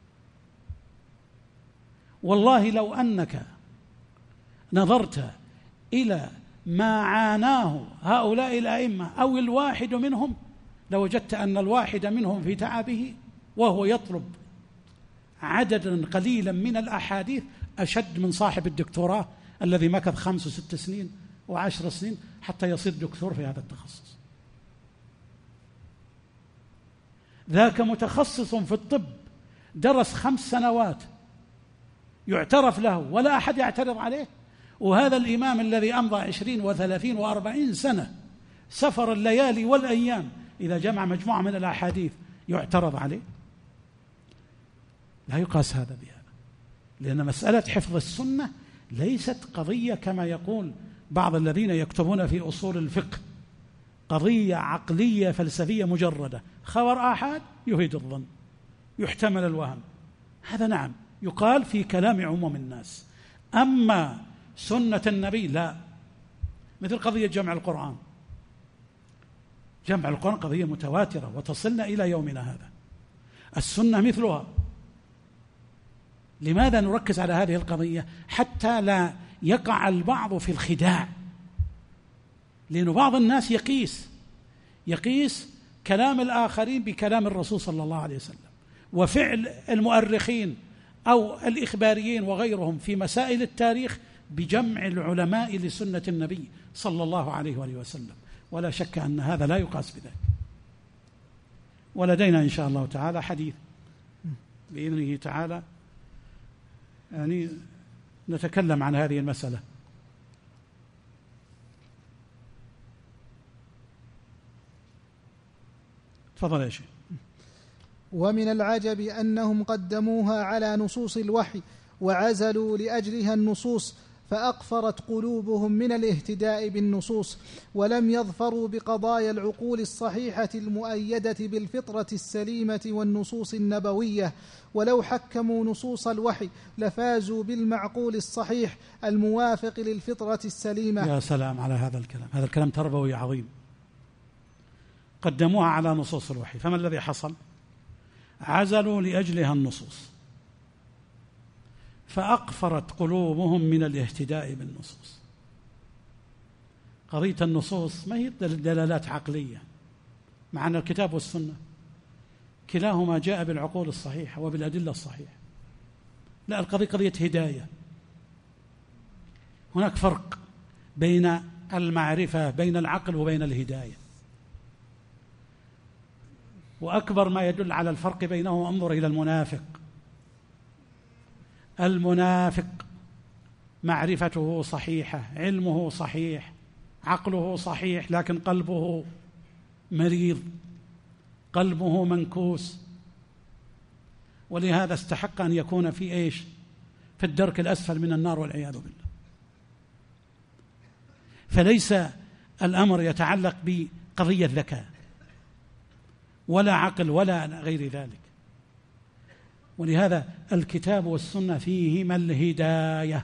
والله لو أنك نظرت إلى ما عاناه هؤلاء الأئمة أو الواحد منهم لوجدت أن الواحد منهم في تعبه وهو يطلب عددا قليلا من الأحاديث أشد من صاحب الدكتوراه الذي مكث 5 و6 سنين و10 سنين حتى يصير دكتور في هذا التخصص. ذاك متخصص في الطب درس 5 سنوات يعترف له ولا أحد يعترض عليه، وهذا الإمام الذي أمضى 20 و30 و40 سنة سفر الليالي والأيام إذا جمع مجموعة من الأحاديث يعترض عليه. لا يقاس هذا بهذا، لأن مسألة حفظ السنة ليست قضية كما يقول بعض الذين يكتبون في أصول الفقه قضية عقلية فلسفية مجردة، خبر آحاد يهيد الظن يحتمل الوهم، هذا نعم يقال في كلام عموم الناس. أما سنة النبي لا، مثل قضية جمع القرآن. جمع القرآن قضية متواترة وتصلنا إلى يومنا هذا. السنة مثلها. لماذا نركز على هذه القضية؟ حتى لا يقع البعض في الخداع، لأن بعض الناس يقيس كلام الآخرين بكلام الرسول صلى الله عليه وسلم، وفعل المؤرخين أو الإخباريين وغيرهم في مسائل التاريخ بجمع العلماء لسنة النبي صلى الله عليه وآله وسلم. ولا شك أن هذا لا يقاس بذلك. ولدينا إن شاء الله تعالى حديث بإذنه تعالى يعني نتكلم عن هذه المسألة. تفضل يا شيخ. ومن العجب أنهم قدموها على نصوص الوحي وعزلوا لأجلها النصوص، فأقفرت قلوبهم من الاهتداء بالنصوص، ولم يظفروا بقضايا العقول الصحيحة المؤيدة بالفطرة السليمة والنصوص النبوية. ولو حكموا نصوص الوحي لفازوا بالمعقول الصحيح الموافق للفطرة السليمة. يا سلام على هذا الكلام، هذا الكلام تربوي عظيم. قدموها على نصوص الوحي، فما الذي حصل؟ عزلوا لأجلها النصوص فأقفرت قلوبهم من الاهتداء بالنصوص. قضية النصوص ما هي دلالات عقلية، مع أن الكتاب والسنة كلاهما جاء بالعقول الصحيحة وبالأدلة الصحيحة. لا، القضية قضية هداية. هناك فرق بين المعرفة، بين العقل وبين الهداية، وأكبر ما يدل على الفرق بينهما انظر إلى المنافق. المنافق معرفته صحيحة، علمه صحيح، عقله صحيح، لكن قلبه مريض، قلبه منكوس، ولهذا استحق أن يكون في إيش؟ في الدرك الأسفل من النار والعياذ بالله. فليس الأمر يتعلق بقضية ذكاء ولا عقل ولا غير ذلك. ولهذا الكتاب والسنة فيهما الهداية.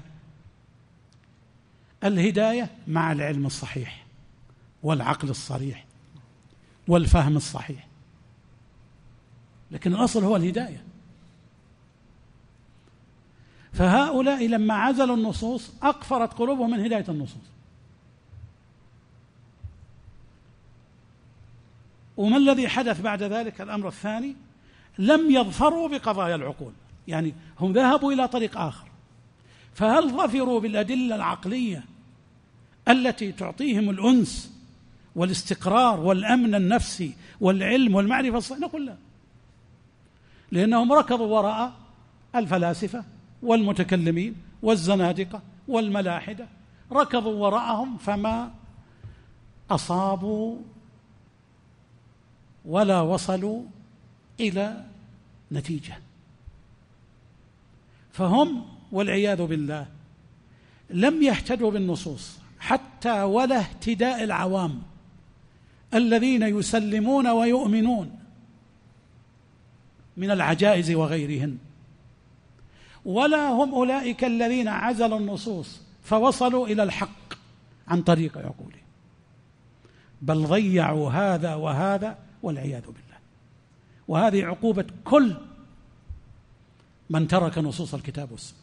الهداية مع العلم الصحيح والعقل الصريح والفهم الصحيح، لكن الأصل هو الهداية. فهؤلاء لما عزلوا النصوص أقفرت قلوبهم من هداية النصوص. وما الذي حدث بعد ذلك؟ الأمر الثاني، لم يظفروا بقضايا العقول، يعني هم ذهبوا إلى طريق آخر. فهل ظفروا بالأدلة العقلية التي تعطيهم الأنس والاستقرار والأمن النفسي والعلم والمعرفة الصحيحة؟ نقول لا، لأنهم ركضوا وراء الفلاسفة والمتكلمين والزنادقة والملاحدة، ركضوا وراءهم فما أصابوا ولا وصلوا إلى نتيجة. فهم والعياذ بالله لم يهتدوا بالنصوص حتى ولا اهتداء العوام الذين يسلمون ويؤمنون من العجائز وغيرهن، ولا هم أولئك الذين عزلوا النصوص فوصلوا إلى الحق عن طريق عقولهم، بل ضيعوا هذا وهذا والعياذ بالله. وهذه عقوبة كل من ترك نصوص الكتاب والسنة،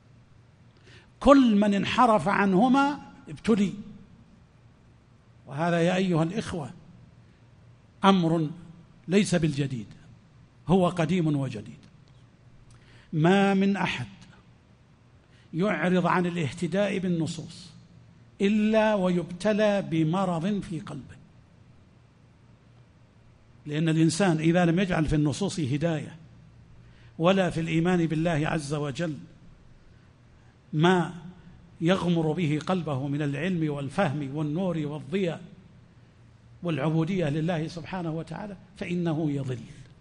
كل من انحرف عنهما ابتلي. وهذا يا أيها الإخوة أمر ليس بالجديد، هو قديم وجديد. ما من أحد يعرض عن الاهتداء بالنصوص إلا ويبتلى بمرض في قلبه، لأن الإنسان إذا لم يجعل في النصوص هداية ولا في الإيمان بالله عز وجل ما يغمر به قلبه من العلم والفهم والنور والضياء والعبودية لله سبحانه وتعالى، فإنه يضل.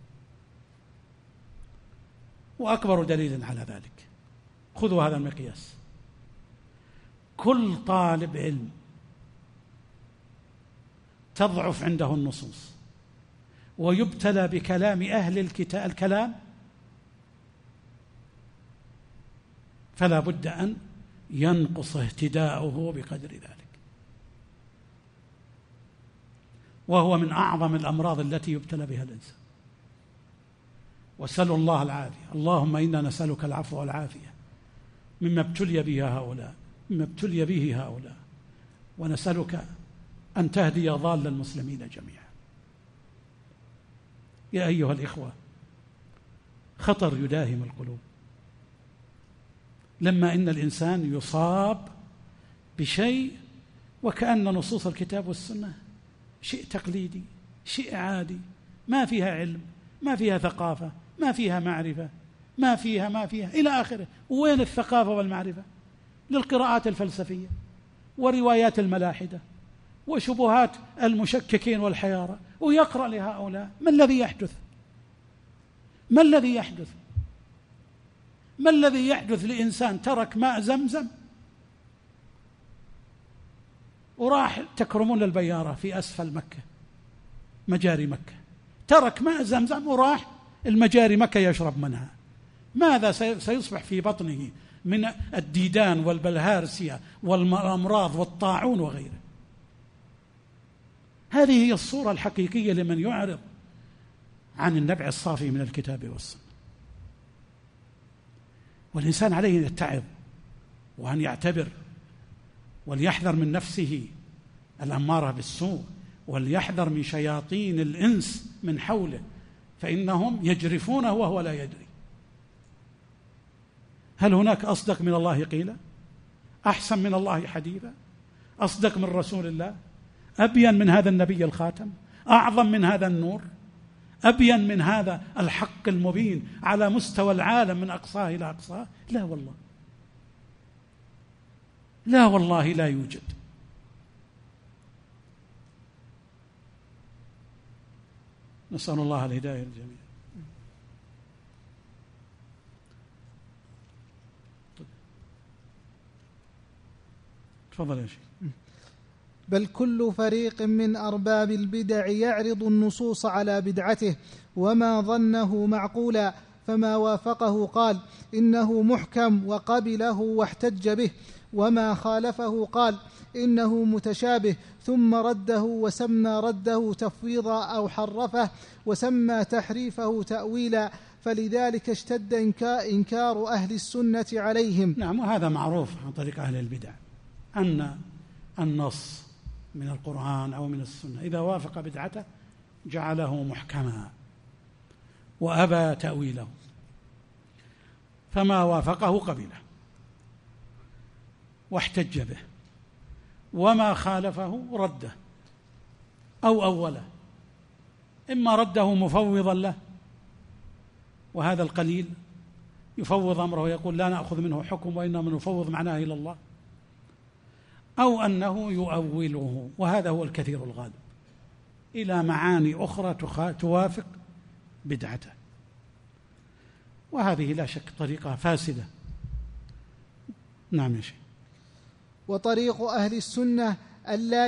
وأكبر دليل على ذلك، خذوا هذا المقياس: كل طالب علم تضعف عنده النصوص ويبتلى بكلام أهل الكلام، فلا بد أن ينقص اهتداؤه بقدر ذلك. وهو من أعظم الأمراض التي يبتلى بها الإنسان. وسلوا الله العافية. اللهم إنا نسألك العفو والعافية مما ابتلي به هؤلاء، ونسألك أن تهدي ضال المسلمين جميعا. يا أيها الإخوة، خطر يداهم القلوب لما إن الإنسان يصاب بشيء وكأن نصوص الكتاب والسنة شيء تقليدي، شيء عادي، ما فيها علم، ما فيها ثقافة، ما فيها معرفة، ما فيها إلى آخره. وين الثقافة والمعرفة؟ للقراءات الفلسفية وروايات الملاحدة وشبهات المشككين والحيارى. ويقرأ لهؤلاء. ما الذي يحدث؟ ما الذي يحدث لإنسان ترك ماء زمزم وراح تكرمون البيارة في أسفل مكة، مجاري مكة، ترك ماء زمزم وراح المجاري مكة يشرب منها. ماذا سيصبح في بطنه من الديدان والبلهارسيا والأمراض والطاعون وغيره؟ هذه هي الصورة الحقيقية لمن يعرض عن النبع الصافي من الكتاب والسنة. والإنسان عليه أن يتعظ وأن يعتبر، وليحذر من نفسه الأمارة بالسوء، وليحذر من شياطين الإنس من حوله، فإنهم يجرفونه وهو لا يدري. هل هناك أصدق من الله قيلا؟ أحسن من الله حديثا؟ أصدق من رسول الله؟ أبين من هذا النبي الخاتم؟ أعظم من هذا النور؟ أبين من هذا الحق المبين على مستوى العالم من أقصاه إلى أقصاه؟ لا والله، لا والله، لا يوجد. نسأل الله الهداية للجميع. تفضل يا شيخ. بل كل فريق من أرباب البدع يعرض النصوص على بدعته وما ظنه معقولا، فما وافقه قال إنه محكم وقبله واحتج به، وما خالفه قال إنه متشابه، ثم رده وسمى رده تفويضا أو حرفه وسمى تحريفه تأويلا. فلذلك اشتد إنكار أهل السنة عليهم. نعم، وهذا معروف عن طريق أهل البدع أن النص من القرآن أو من السنة إذا وافق بدعته جعله محكما وأبى تأويله، فما وافقه قبله واحتج به، وما خالفه رده أو أوله، إما رده مفوضا له، وهذا القليل يفوض أمره ويقول لا نأخذ منه حكم وإنما نفوض معناه إلى الله، أو أنه يؤوله، وهذا هو الكثير الغالب، إلى معاني أخرى توافق بدعته، وهذه لا شك طريقة فاسدة. نعم يا شيخ. وطريق أهل السنة ألا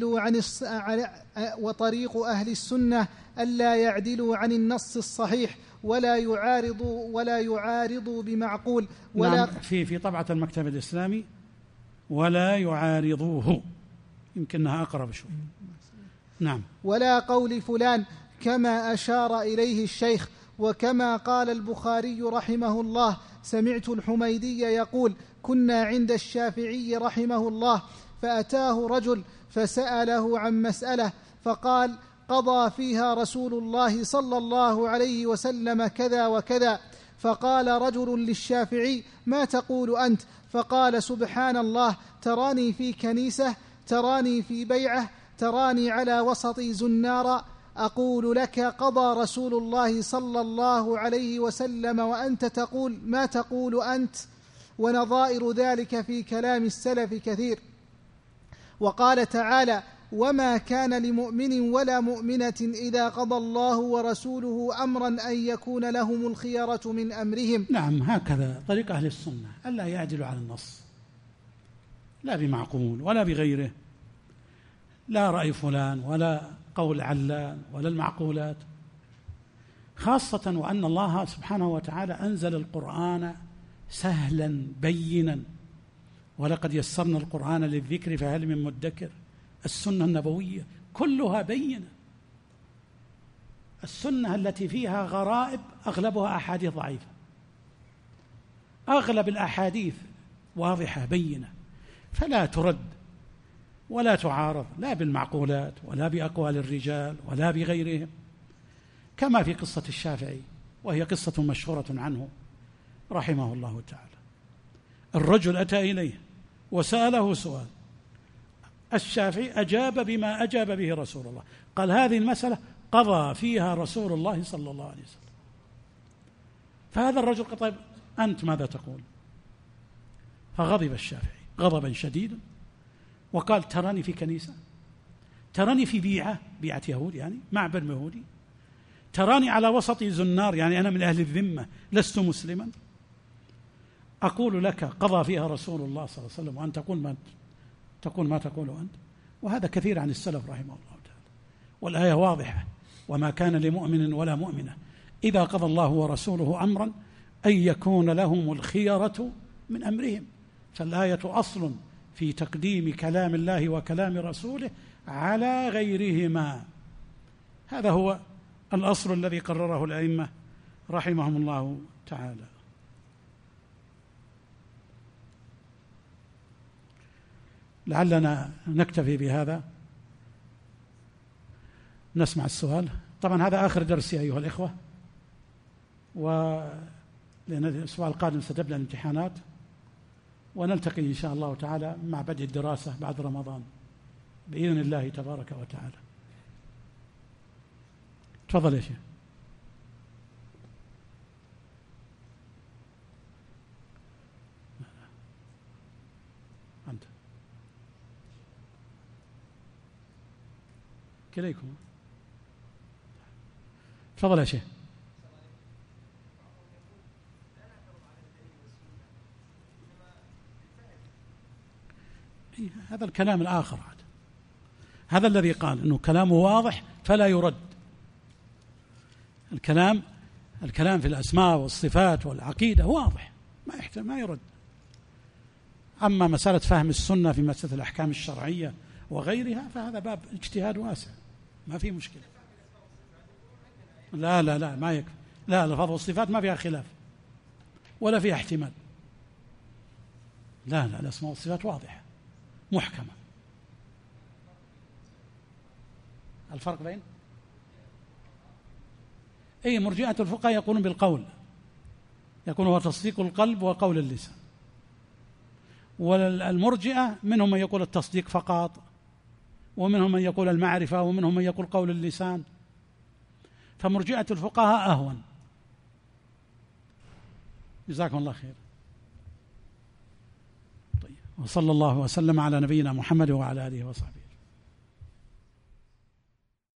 يعدلوا عن النص الصحيح ولا يعارضوا بمعقول ولا نعم، في طبعة المكتب الإسلامي ولا يعارضوه، يمكنها أقرب شوي. نعم. ولا قول فلان كما أشار إليه الشيخ. وكما قال البخاري رحمه الله: سمعت الحميدي يقول: كنا عند الشافعي رحمه الله فأتاه رجل فسأله عن مسألة فقال: قضى فيها رسول الله صلى الله عليه وسلم كذا وكذا. فقال رجل للشافعي: ما تقول أنت؟ فقال: سبحان الله، تراني في كنيسة، تراني في بيعة، تراني على وسط زنارا، أقول لك قضى رسول الله صلى الله عليه وسلم وأنت تقول ما تقول أنت. ونظائر ذلك في كلام السلف كثير. وقال تعالى: وما كان لمؤمن ولا مؤمنة إذا قضى الله ورسوله أمرا أن يكون لهم الخيرة من أمرهم. نعم، هكذا طريق أهل السنة، ألا يعدلوا على النص، لا بمعقول ولا بغيره، لا رأي فلان ولا قول علان ولا المعقولات، خاصة وأن الله سبحانه وتعالى أنزل القرآن سهلا بينا، ولقد يسرنا القرآن للذكر فهل من مدكر. السنة النبوية كلها بينة، السنة التي فيها غرائب أغلبها أحاديث ضعيفة، أغلب الأحاديث واضحة بينة، فلا ترد ولا تعارض لا بالمعقولات ولا بأقوال الرجال ولا بغيرهم، كما في قصة الشافعي، وهي قصة مشهورة عنه رحمه الله تعالى. الرجل أتى إليه وسأله سؤال، الشافعي أجاب بما أجاب به رسول الله، قال: هذه المسألة قضى فيها رسول الله صلى الله عليه وسلم. فهذا الرجل قال: طيب أنت ماذا تقول؟ فغضب الشافعي غضبا شديدا وقال: تراني في كنيسة، تراني في بيعة يهود، يعني معبد يهودي، تراني على وسط زنار، يعني أنا من أهل الذمة لست مسلما، أقول لك قضى فيها رسول الله صلى الله عليه وسلم وأنت تقول ما تقول أنت. وهذا كثير عن السلف رحمه الله تعالى، والآية واضحة: وما كان لمؤمن ولا مؤمنة إذا قضى الله ورسوله أمرا أن يكون لهم الخيرة من أمرهم. فالآية أصل في تقديم كلام الله وكلام رسوله على غيرهما، هذا هو الأصل الذي قرره الأئمة رحمهم الله تعالى. لعلنا نكتفي بهذا، نسمع السؤال. طبعا هذا آخر درس أيها الإخوة، لأن الأسبوع القادم ستبدأ الامتحانات، ونلتقي إن شاء الله تعالى مع بدء الدراسة بعد رمضان بإذن الله تبارك وتعالى. تفضل يا شيخ. أنت كليكم. تفضل يا شيخ. هذا الكلام الآخر، هذا الذي قال أنه كلامه واضح فلا يرد. الكلام في الأسماء والصفات والعقيدة واضح ما يرد. أما مسألة فهم السنة في مسألة الأحكام الشرعية وغيرها فهذا باب اجتهاد واسع، ما في مشكلة. لا ما يكفي. لا، الألفاظ والصفات ما فيها خلاف ولا فيها احتمال. لا الأسماء والصفات واضحة محكمة. الفرق بين مرجئة الفقهاء يقولون بالقول، يكون هو تصديق القلب وقول اللسان، والمرجئة منهم من يقول التصديق فقط، ومنهم من يقول المعرفة، ومنهم من يقول قول اللسان. فمرجئة الفقهاء أهون. جزاكم الله خير. طيب، وصلى الله وسلم على نبينا محمد وعلى آله وصحبه.